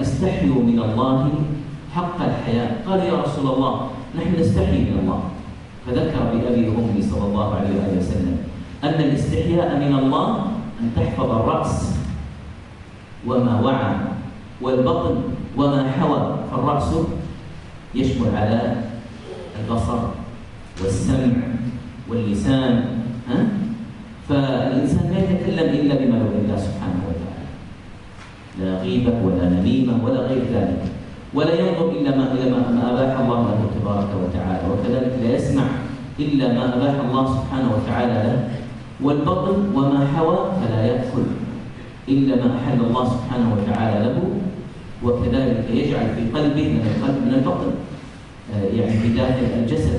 استحيوا من الله حق الحياء. قالوا يا رسول الله نحن نستحي من الله، فذكر بأبي وأمي صلى الله عليه وآله وسلم أن الاستحياء من الله أن تحفظ الرأس وما وعى والبطن وما حوى. فالرأس يشمل على البصر والسمع واللسان، فالإنسان لا يتكلم إلا بما يرضي الله سبحانه وتعالى، لا غيبة ولا نميمة ولا غير ذلك، ولا ينظر إلا ما أباح الله له تبارك وتعالى، وكذلك لا يسمع إلا ما أباح الله سبحانه وتعالى له. والبطن وما حوى فلا يأكل إلا ما أحل الله سبحانه وتعالى له، وكذلك يجعل في قلبه من القلب من البطن يعني بداخل الجسد،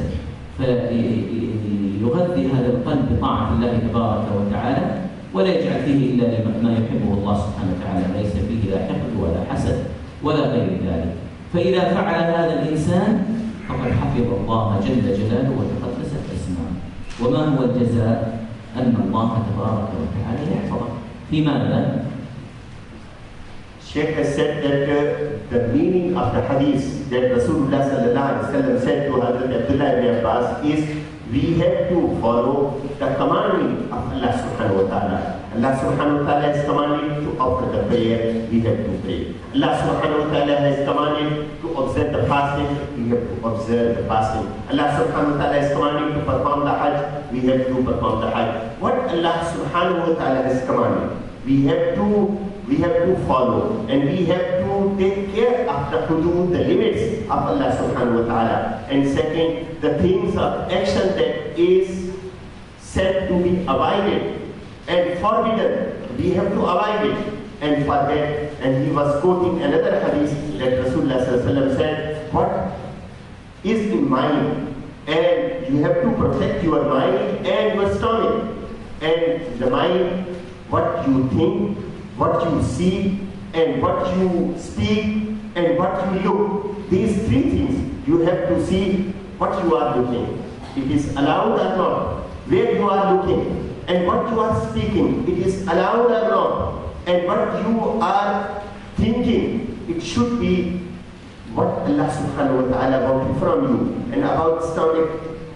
فيغذي هذا القلب بطاعة الله تبارك وتعالى، ولا يجعل فيه إلا ما يحبه الله سبحانه وتعالى، ليس فيه لا حقد ولا حسد ولا غير ذلك. فإذا فعل هذا الإنسان فقد حفظ الله جل جلاله وتقدست اسمه. وما هو الجزاء؟ أن الله تبارك وتعالى يحفظه. في ماذا؟ Sheikh has said that the meaning of the hadith that Rasulullah sallallahu alaihi wasallam said to Hazrat Abdullah ibn Abbas is we have to follow the commandment of Allah subhanahu wa ta'ala. Allah subhanahu wa ta'ala has commanded to offer the prayer, we have to pray. Allah subhanahu wa ta'ala has commanded to observe the fasting, we have to observe the fasting. Allah subhanahu wa ta'ala has commanded to perform the hajj, we have to perform the hajj. What Allah subhanahu wa ta'ala has commanded, we have to follow, and we have to take care of the hudud, the limits of Allah subhanahu wa ta'ala. And second, the things of action that is said to be avoided and forbidden, we have to avoid it. And for that, and he was quoting another hadith that Rasulullah sallallahu alaihi wasallam said, what is in mind, and you have to protect your mind and your stomach. And the mind, what you think, what you see, and what you speak, and what you look. These three things, you have to see what you are looking. It is allowed or not. Where you are looking, and what you are speaking, it is allowed or not. And what you are thinking, it should be what Allah subhanahu wa ta'ala wanted from you. And about stomach,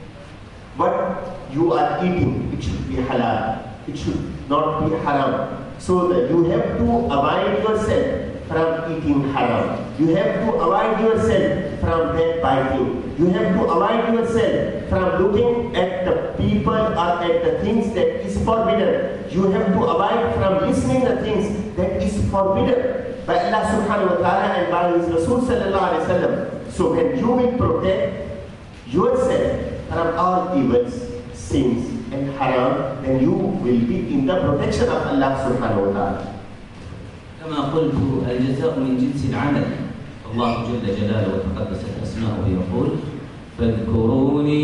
what you are eating, it should be halal. It should not be haram. So that you have to avoid yourself from eating haram. You have to avoid yourself from backbiting. You have to avoid yourself from looking at the people or at the things that is forbidden. You have to avoid from listening the things that is forbidden by Allah subhanahu wa ta'ala and by His Rasul sallallahu alaihi wasallam. So when you will protect yourself from all evils, sins, and haram, then you will be in the protection of Allah subhanahu wa ta'ala. كما قلت الجزاء من جنس العمل. الله جل جلاله وتقدست أسماؤه يقول فاذكروني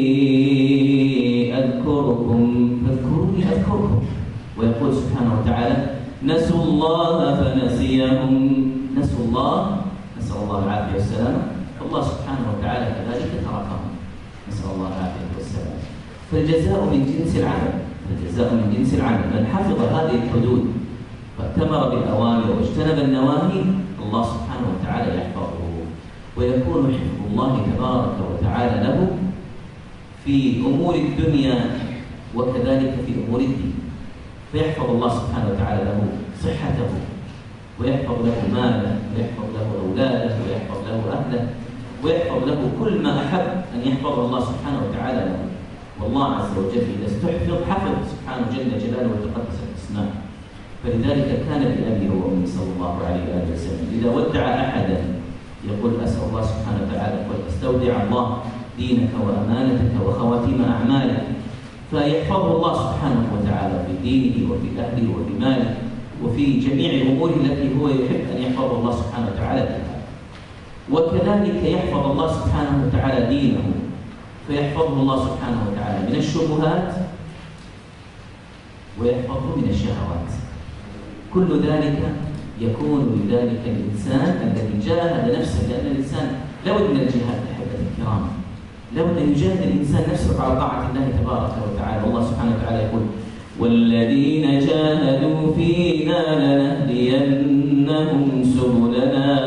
أذكركم أذكركم، ويقول سبحانه وتعالى نسوا الله فنسيهم. نسوا الله، نسأل الله العافية والسلامة، الله سبحانه وتعالى كذلك تركهم، نسأل الله العافية والسلامة. فالجزاء من جنس العمل، الجزاء من جنس العمل. من حفظ هذه الحدود فاتمر بالأوامر واجتنب النواهي الله سبحانه وتعالى يحفظه، ويكون حفظ الله تبارك وتعالى له في أمور الدنيا وكذلك في أمور الدين. فيحفظ الله سبحانه وتعالى له صحته، ويحفظ له ماله، ويحفظ له أولاده، ويحفظ له أهله، ويحفظ له كل ما أحب أن يحفظ الله سبحانه وتعالى له. والله عز وجل إذا استحفظ حفظ سبحانه جل جلاله وتقدست اسماءه. فلذلك كان بأبي وأمي صلى الله عليه وآله وسلم إذا ودع أحدا يقول أسأل الله سبحانه وتعالى استودع الله دينك وأمانتك وخواتيم أعمالك، فيحفظه الله سبحانه وتعالى في دينه وفي أهله وفي ماله وفي جميع أموره التي هو يحب أن يحفظ الله سبحانه وتعالى بها. وكذلك يحفظ الله سبحانه وتعالى دينه، فيحفظه الله سبحانه وتعالى من الشبهات ويحفظه من الشهوات. كل ذلك يكون بذلك الإنسان الذي جاهد نفسه، لأن الإنسان لابد من الجهاد أحبة الكرام، لابد أن يجاهد الإنسان نفسه على طاعة الله تبارك وتعالى. والله سبحانه وتعالى يقول والذين جاهدوا فينا لنهدينهم سبلنا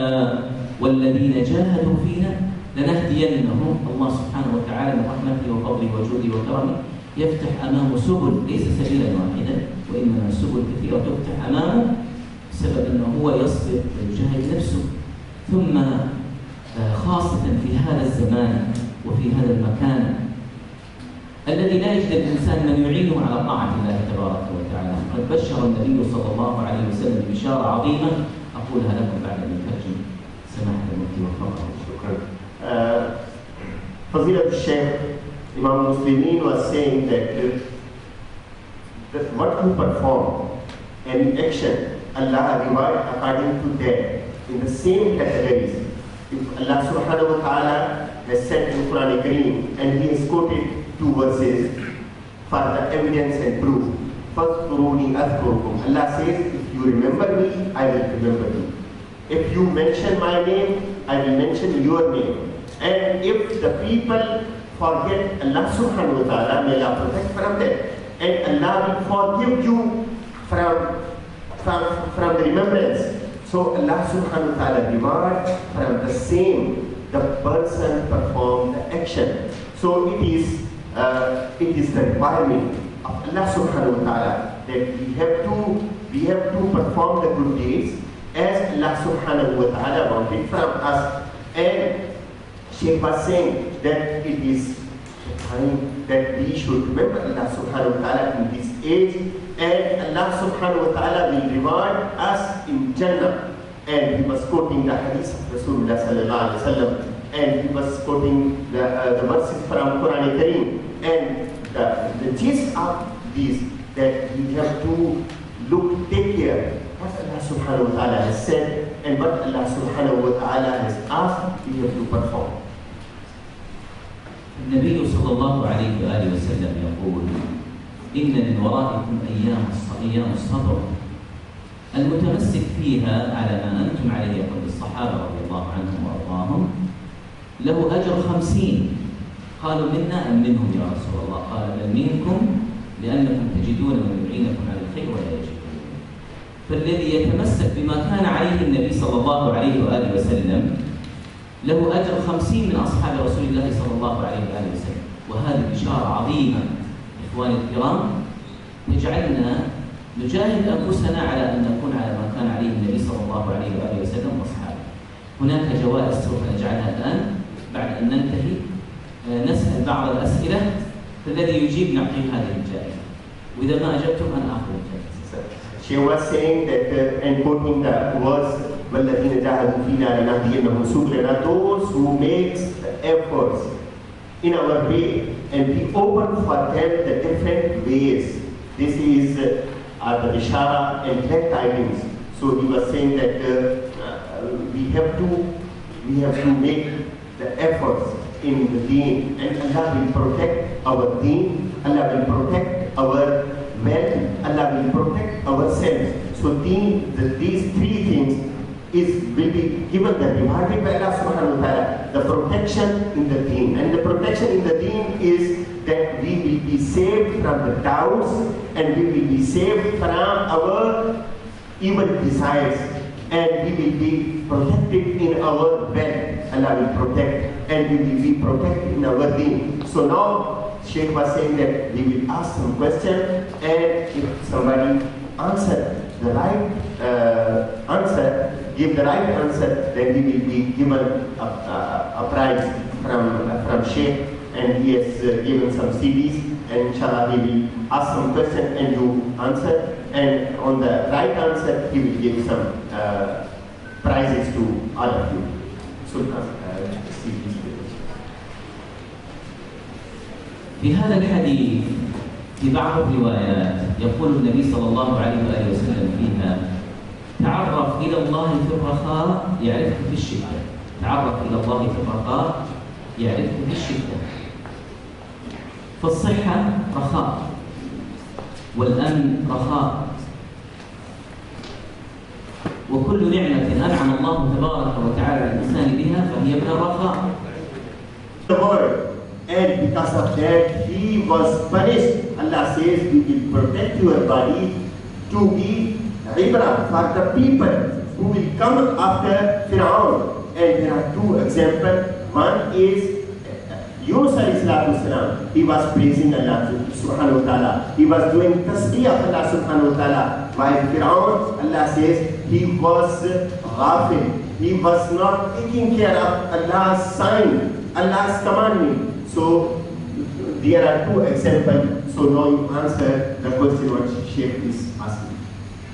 والذين جاهدوا فينا لنهدينهم. الله سبحانه وتعالى من رحمته وفضله وجوده وكرمه يفتح أمامه سبل، ليس سبيلا واحدا وإنما سبل كثيرة تفتح أمامه بسبب أنه هو يصبر ويجاهد نفسه. ثم خاصة في هذا الزمان وفي هذا المكان الذي لا يجد الإنسان من يعينه على طاعة الله تبارك وتعالى. قد بشر النبي صلى الله عليه وسلم ببشارة عظيمة أقولها لكم بعد أن يترجم سماحة المفتي وفقه. شكرا. Fadilat al-Shaykh Imam Muslimin was saying that what you perform and action, Allah reward according to that in the same categories. If Allah subhanahu wa ta'ala has said in Quran Kareem, and He has quoted 2 verses for the evidence and proof. فَاذْكُرُونِي أَذْكُرُكُمْ. Allah says, if you remember me, I will remember you. If you mention my name, I will mention your name. And if the people forget Allah subhanahu wa ta'ala, may Allah protect from that. And Allah will forgive you from the remembrance. So Allah subhanahu wa ta'ala reward from the same the person perform the action. So it is the requirement of Allah subhanahu wa ta'ala that we have to perform the good deeds as Allah subhanahu wa ta'ala wanted from us. And Shaykh was saying that it is the time that we should remember Allah subhanahu wa ta'ala in this age, and Allah subhanahu wa ta'ala will reward us in Jannah. And he was quoting the hadith of Rasulullah sallallahu alaihi wasallam, and he was quoting the verses from Quran Kareem. And the gist of this, that we have to take care what Allah subhanahu wa ta'ala has said and what Allah subhanahu wa ta'ala has asked, we have to perform. النبي صلى الله عليه وآله وسلم يقول: إن من ورائكم أيام الصبر المتمسك فيها على ما أنتم عليه، يقول الصحابة رضي الله عنهم وأرضاهم، له أجر 50. قالوا منا أم منهم يا رسول الله؟ قال بل منكم لأنكم تجدون من يعينكم على الخير ولا يجدون. فالذي يتمسك بما كان عليه النبي صلى الله عليه وآله وسلم له أجر 50 من أصحاب رسول الله صلى الله عليه وآله وسلم. وهذه بشارة عظيمة إخواني الكرام تجعلنا نجاهد أنفسنا على أن نكون على ما كان عليه النبي صلى الله عليه وآله وسلم وأصحابه. هناك جوائز سوف نجعلها الآن بعد أن ننتهي، نسأل بعض الأسئلة، فالذي يجيب نعطيه هذه الجائزة، وإذا ما أجبتم أنا آخذ الجائزة. She was saying that, and quoting the verse, وَالَّذِينَ جَاهَدُوا فِينَا لَنَهْدِيَنَّهُمْ سُبُلَنَا, those who make the efforts in our way, and we open for them the different ways. This is the Bishara and glad tidings. So he was saying that we have to make the efforts in the deen, and Allah will protect our deen, Allah will protect our wealth, Allah will protect ourselves. So these 3 things will be given the rewarded by Allah subhanahu wa ta'ala. The protection in the deen, and the protection in the deen is that we will be saved from the doubts, and we will be saved from our evil desires, and we will be protected in our wealth. Allah will protect, and we will be protected in our deen. So now Shaykh was saying that we will ask some question, and if somebody answer the right answer, give the right answer, then he will be given a prize from Shaykh, and he has given some CDs, and inshallah he will ask some question and you answer, and on the right answer he will give some prizes to all of you. في هذا الحديث في بعض الروايات يقول النبي صلى الله عليه وآله وسلم فيها: تعرف إلى الله في الرخاء يعرفك في الشدة. تعرف إلى الله في الرخاء يعرفك في الشدة. فالصحة رخاء، والأمن رخاء، وكل نعمة أنعم الله تبارك وتعالى الإنسان بها فهي من الرخاء. And because of that, he was punished. Allah says, we will protect your body to be ibrah for the people who will come after Fir'aun. and there are two examples. One is Yunus alayhi salatu wasalam. He was praising Allah subhanahu wa ta'ala. He was doing tasbih of Allah subhanahu wa ta'ala. While Fir'aun, Allah says, he was ghafil. He was not taking care of Allah's sign, Allah's commandment. So there are two examples. So now you answer the question what Sheikh is asking.